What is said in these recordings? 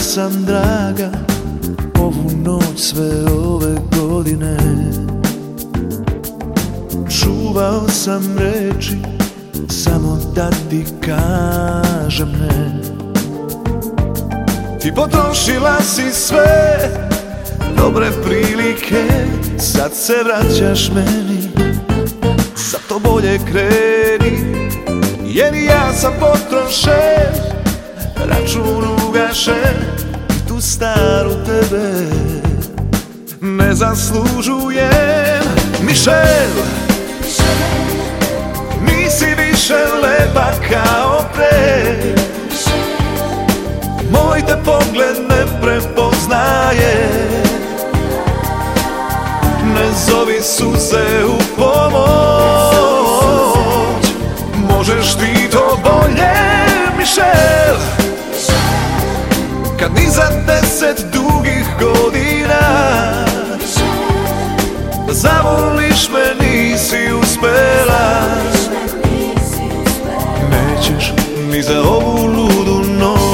sam, draga, ovu noć sve ove godine. Čuvao sam reči, samo da ti kažem ne. Ti potrošila si sve dobre prilike, sad se vraćaš meni, zato bolje kreni, jer ja sam potrošen, račun ugašen, i tu staru tebe ne zaslužujem. Michelle, nisi više lepa kao pre, moj te pogled ne prepoznaje, ne zovi suze u pomoć, možeš ti to bolje, Michelle, kad ni za 10 dugih godina da zavoliš me nisi uspela, nećeš ni za ovu ludu noć.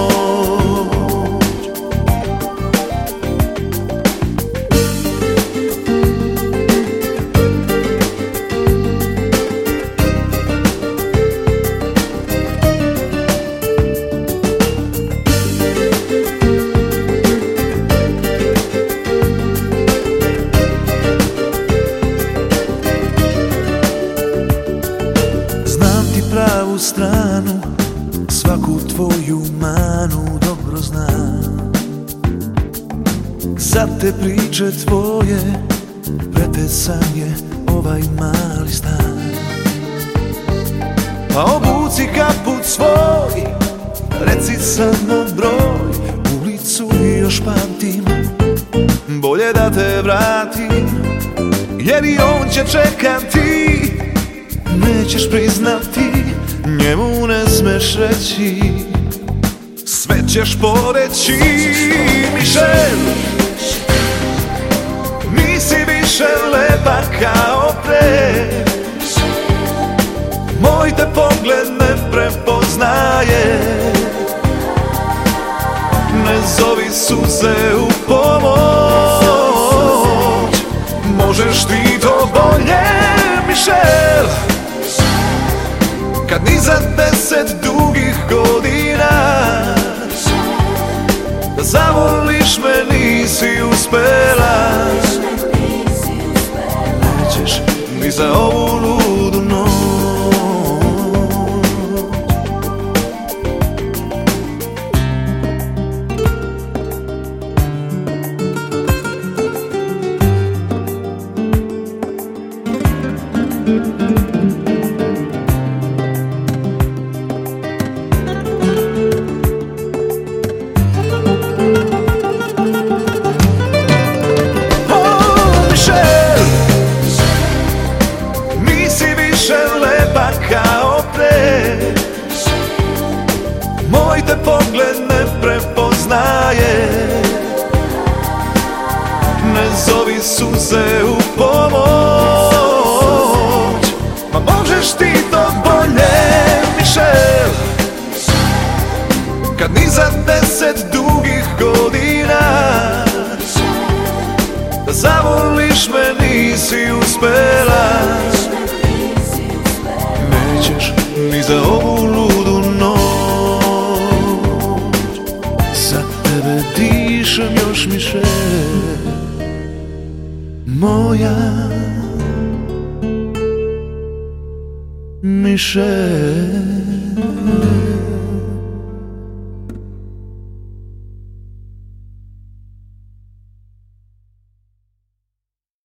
Pravu stranu, svaku tvoju manu dobro znam. Za te priče tvoje pretesan je ovaj mali stan. Pa obuci kaput svoj, reci samo broj, ulicu još pamtim, bolje da te vratim, jer i on će čekati. Nećeš priznati, njemu ne smeš reći, sve ćeš poreći. Michelle, nisi više lepa kao pre, moj te pogled ne prepoznaje, ne zovi suze u pomoć, možeš ti to bolje, Michelle, kad ni za 10 dugih godina da zavoliš me nisi uspela, nećeš ni za ovu ludu noć. Kao pre, moj te pogled ne prepoznaje, ne zovi suze u pomoć, ma možeš ti to bolje, Michelle, kad ni za 10 dugih godina da zavoliš me nisi uspela, nećeš ni za ovu ludu noć. Za tebe dišem još, Michelle, moja Michelle.